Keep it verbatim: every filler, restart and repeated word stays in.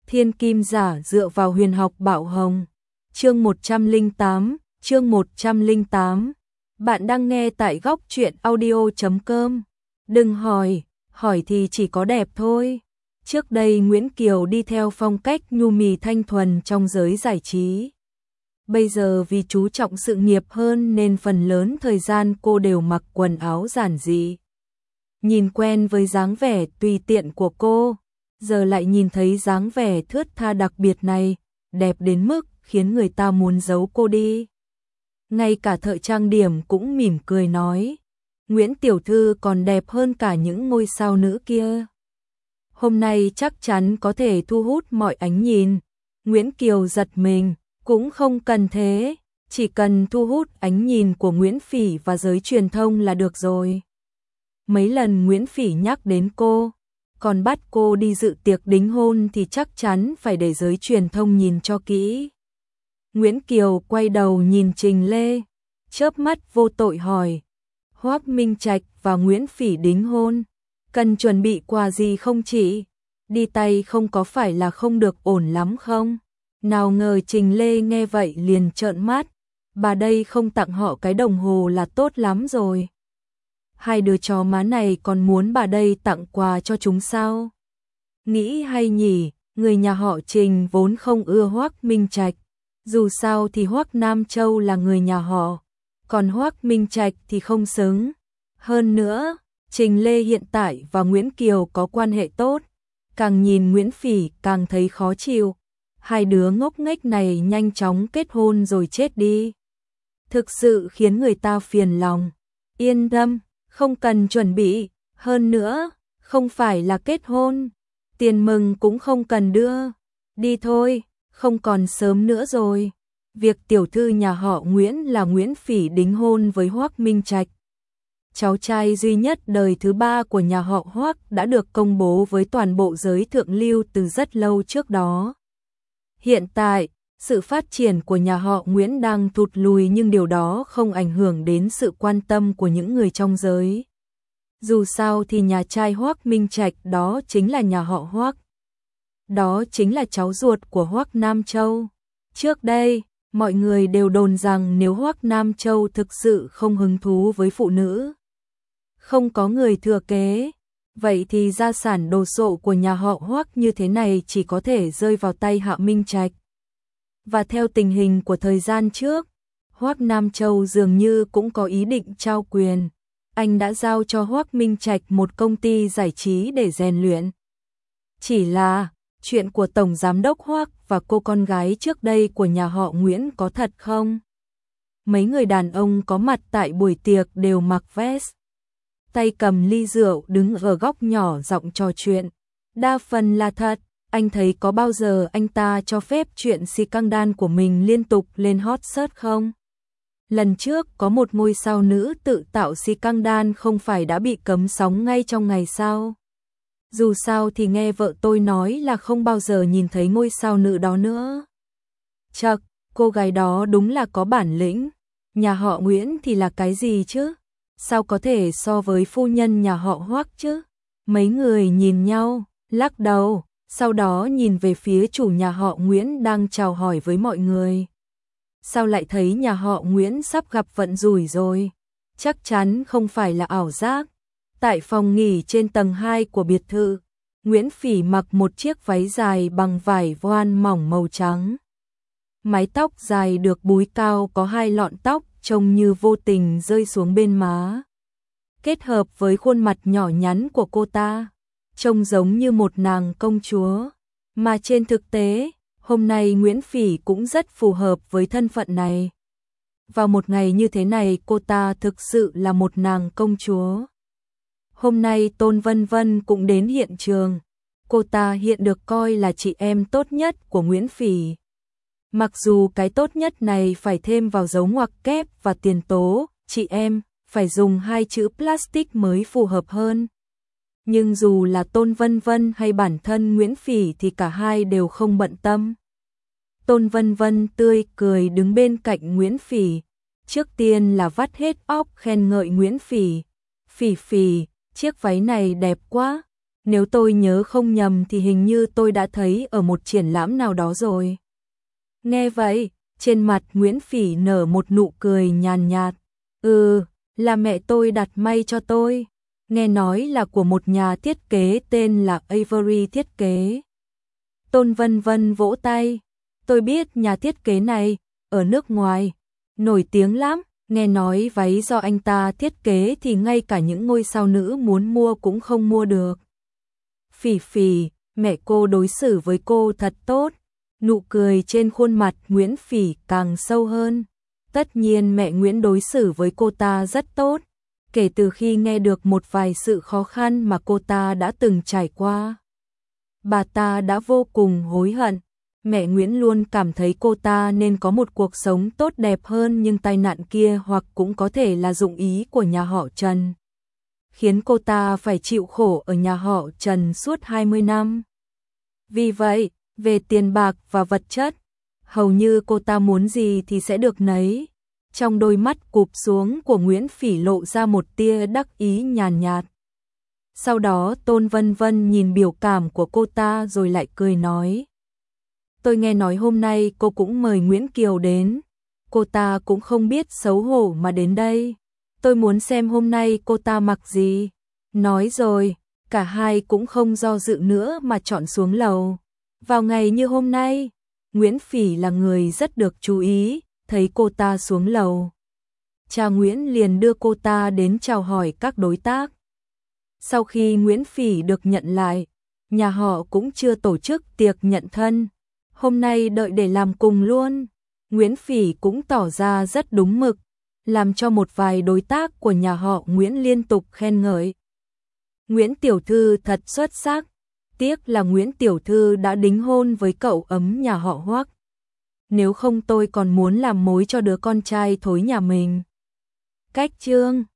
Thiên kim giả dựa vào huyền học bảo hồng. Chương một trăm lẻ tám, chương một trăm lẻ tám. Bạn đang nghe tại góc truyện audio chấm com. Đừng hỏi, hỏi thì chỉ có đẹp thôi. Trước đây Nguyễn Kiều đi theo phong cách nhu mì thanh thuần trong giới giải trí. Bây giờ vì chú trọng sự nghiệp hơn nên phần lớn thời gian cô đều mặc quần áo giản dị. Nhìn quen với dáng vẻ tùy tiện của cô, giờ lại nhìn thấy dáng vẻ thướt tha đặc biệt này, đẹp đến mức khiến người ta muốn giấu cô đi. Ngay cả thợ trang điểm cũng mỉm cười nói, Nguyễn tiểu thư còn đẹp hơn cả những ngôi sao nữ kia. Hôm nay chắc chắn có thể thu hút mọi ánh nhìn. Nguyễn Kiều giật mình, cũng không cần thế, chỉ cần thu hút ánh nhìn của Nguyễn Phỉ và giới truyền thông là được rồi. Mấy lần Nguyễn Phỉ nhắc đến cô, còn bắt cô đi dự tiệc đính hôn thì chắc chắn phải để giới truyền thông nhìn cho kỹ. Nguyễn Kiều quay đầu nhìn Trình Lê, chớp mắt vô tội hỏi, Hoắc Minh Trạch và Nguyễn Phỉ đính hôn, cần chuẩn bị quà gì không chị? Đi tay không có phải là không được ổn lắm không? Nào ngờ Trình Lê nghe vậy liền trợn mắt, bà đây không tặng họ cái đồng hồ là tốt lắm rồi. Hai đứa chó má này còn muốn bà đây tặng quà cho chúng sao? Nghĩ hay nhỉ, người nhà họ Trình vốn không ưa Hoắc Minh Trạch, dù sao thì Hoắc Nam Châu là người nhà họ, còn Hoắc Minh Trạch thì không xứng. Hơn nữa, Trình Lê hiện tại và Nguyễn Kiều có quan hệ tốt, càng nhìn Nguyễn Phỉ càng thấy khó chịu. Hai đứa ngốc nghếch này nhanh chóng kết hôn rồi chết đi. Thực sự khiến người ta phiền lòng. Yên tâm, không cần chuẩn bị, hơn nữa, không phải là kết hôn, tiền mừng cũng không cần đưa. Đi thôi, không còn sớm nữa rồi. Việc tiểu thư nhà họ Nguyễn là Nguyễn Phỉ đính hôn với Hoắc Minh Trạch, cháu trai duy nhất đời thứ ba của nhà họ Hoắc, đã được công bố với toàn bộ giới thượng lưu từ rất lâu trước đó. Hiện tại, sự phát triển của nhà họ Nguyễn đang thụt lùi nhưng điều đó không ảnh hưởng đến sự quan tâm của những người trong giới. Dù sao thì nhà trai Hoắc Minh Trạch đó chính là nhà họ Hoắc. Đó chính là cháu ruột của Hoắc Nam Châu. Trước đây, mọi người đều đồn rằng nếu Hoắc Nam Châu thực sự không hứng thú với phụ nữ, không có người thừa kế, vậy thì gia sản đồ sộ của nhà họ Hoắc như thế này chỉ có thể rơi vào tay Hạ Minh Trạch. Và theo tình hình của thời gian trước, Hoắc Nam Châu dường như cũng có ý định trao quyền. Anh đã giao cho Hoắc Minh Trạch một công ty giải trí để rèn luyện. Chỉ là, chuyện của Tổng Giám đốc Hoắc và cô con gái trước đây của nhà họ Nguyễn có thật không? Mấy người đàn ông có mặt tại buổi tiệc đều mặc vest, tay cầm ly rượu đứng ở góc nhỏ giọng trò chuyện. Đa phần là thật, anh thấy có bao giờ anh ta cho phép chuyện xì căng đan của mình liên tục lên hot search không? Lần trước có một ngôi sao nữ tự tạo xì căng đan không phải đã bị cấm sóng ngay trong ngày sao? Dù sao thì nghe vợ tôi nói là không bao giờ nhìn thấy ngôi sao nữ đó nữa. Chậc, cô gái đó đúng là có bản lĩnh. Nhà họ Nguyễn thì là cái gì chứ? Sao có thể so với phu nhân nhà họ Hoắc chứ? Mấy người nhìn nhau, lắc đầu, sau đó nhìn về phía chủ nhà họ Nguyễn đang chào hỏi với mọi người. Sao lại thấy nhà họ Nguyễn sắp gặp vận rủi rồi? Chắc chắn không phải là ảo giác. Tại phòng nghỉ trên tầng hai của biệt thự, Nguyễn Phỉ mặc một chiếc váy dài bằng vải voan mỏng màu trắng. Mái tóc dài được búi cao có hai lọn tóc trông như vô tình rơi xuống bên má. Kết hợp với khuôn mặt nhỏ nhắn của cô ta, trông giống như một nàng công chúa. Mà trên thực tế, hôm nay Nguyễn Phỉ cũng rất phù hợp với thân phận này. Vào một ngày như thế này cô ta thực sự là một nàng công chúa. Hôm nay Tôn Vân Vân cũng đến hiện trường. Cô ta hiện được coi là chị em tốt nhất của Nguyễn Phỉ. Mặc dù cái tốt nhất này phải thêm vào dấu ngoặc kép và tiền tố, chị em, phải dùng hai chữ plastic mới phù hợp hơn. Nhưng dù là Tôn Vân Vân hay bản thân Nguyễn Phỉ thì cả hai đều không bận tâm. Tôn Vân Vân tươi cười đứng bên cạnh Nguyễn Phỉ. Trước tiên là vắt hết óc khen ngợi Nguyễn Phỉ. Phỉ Phỉ, chiếc váy này đẹp quá. Nếu tôi nhớ không nhầm thì hình như tôi đã thấy ở một triển lãm nào đó rồi. Nghe vậy, trên mặt Nguyễn Phỉ nở một nụ cười nhàn nhạt. Ừ, là mẹ tôi đặt may cho tôi. Nghe nói là của một nhà thiết kế tên là Avery Thiết kế. Tôn Vân Vân vỗ tay. Tôi biết nhà thiết kế này, ở nước ngoài, nổi tiếng lắm. Nghe nói váy do anh ta thiết kế thì ngay cả những ngôi sao nữ muốn mua cũng không mua được. Phỉ Phỉ, mẹ cô đối xử với cô thật tốt. Nụ cười trên khuôn mặt Nguyễn Phỉ càng sâu hơn. Tất nhiên mẹ Nguyễn đối xử với cô ta rất tốt. Kể từ khi nghe được một vài sự khó khăn mà cô ta đã từng trải qua, bà ta đã vô cùng hối hận. Mẹ Nguyễn luôn cảm thấy cô ta nên có một cuộc sống tốt đẹp hơn, nhưng tai nạn kia hoặc cũng có thể là dụng ý của nhà họ Trần, khiến cô ta phải chịu khổ ở nhà họ Trần suốt hai mươi năm. Vì vậy, về tiền bạc và vật chất, hầu như cô ta muốn gì thì sẽ được nấy. Trong đôi mắt cụp xuống của Nguyễn Phỉ lộ ra một tia đắc ý nhàn nhạt. Sau đó Tôn Vân Vân nhìn biểu cảm của cô ta rồi lại cười nói. Tôi nghe nói hôm nay cô cũng mời Nguyễn Kiều đến. Cô ta cũng không biết xấu hổ mà đến đây. Tôi muốn xem hôm nay cô ta mặc gì. Nói rồi, cả hai cũng không do dự nữa mà chọn xuống lầu. Vào ngày như hôm nay, Nguyễn Phỉ là người rất được chú ý. Thấy cô ta xuống lầu, cha Nguyễn liền đưa cô ta đến chào hỏi các đối tác. Sau khi Nguyễn Phỉ được nhận lại, nhà họ cũng chưa tổ chức tiệc nhận thân. Hôm nay đợi để làm cùng luôn. Nguyễn Phỉ cũng tỏ ra rất đúng mực, làm cho một vài đối tác của nhà họ Nguyễn liên tục khen ngợi. Nguyễn tiểu thư thật xuất sắc, tiếc là Nguyễn tiểu thư đã đính hôn với cậu ấm nhà họ Hoắc. Nếu không tôi còn muốn làm mối cho đứa con trai thối nhà mình. Cách chương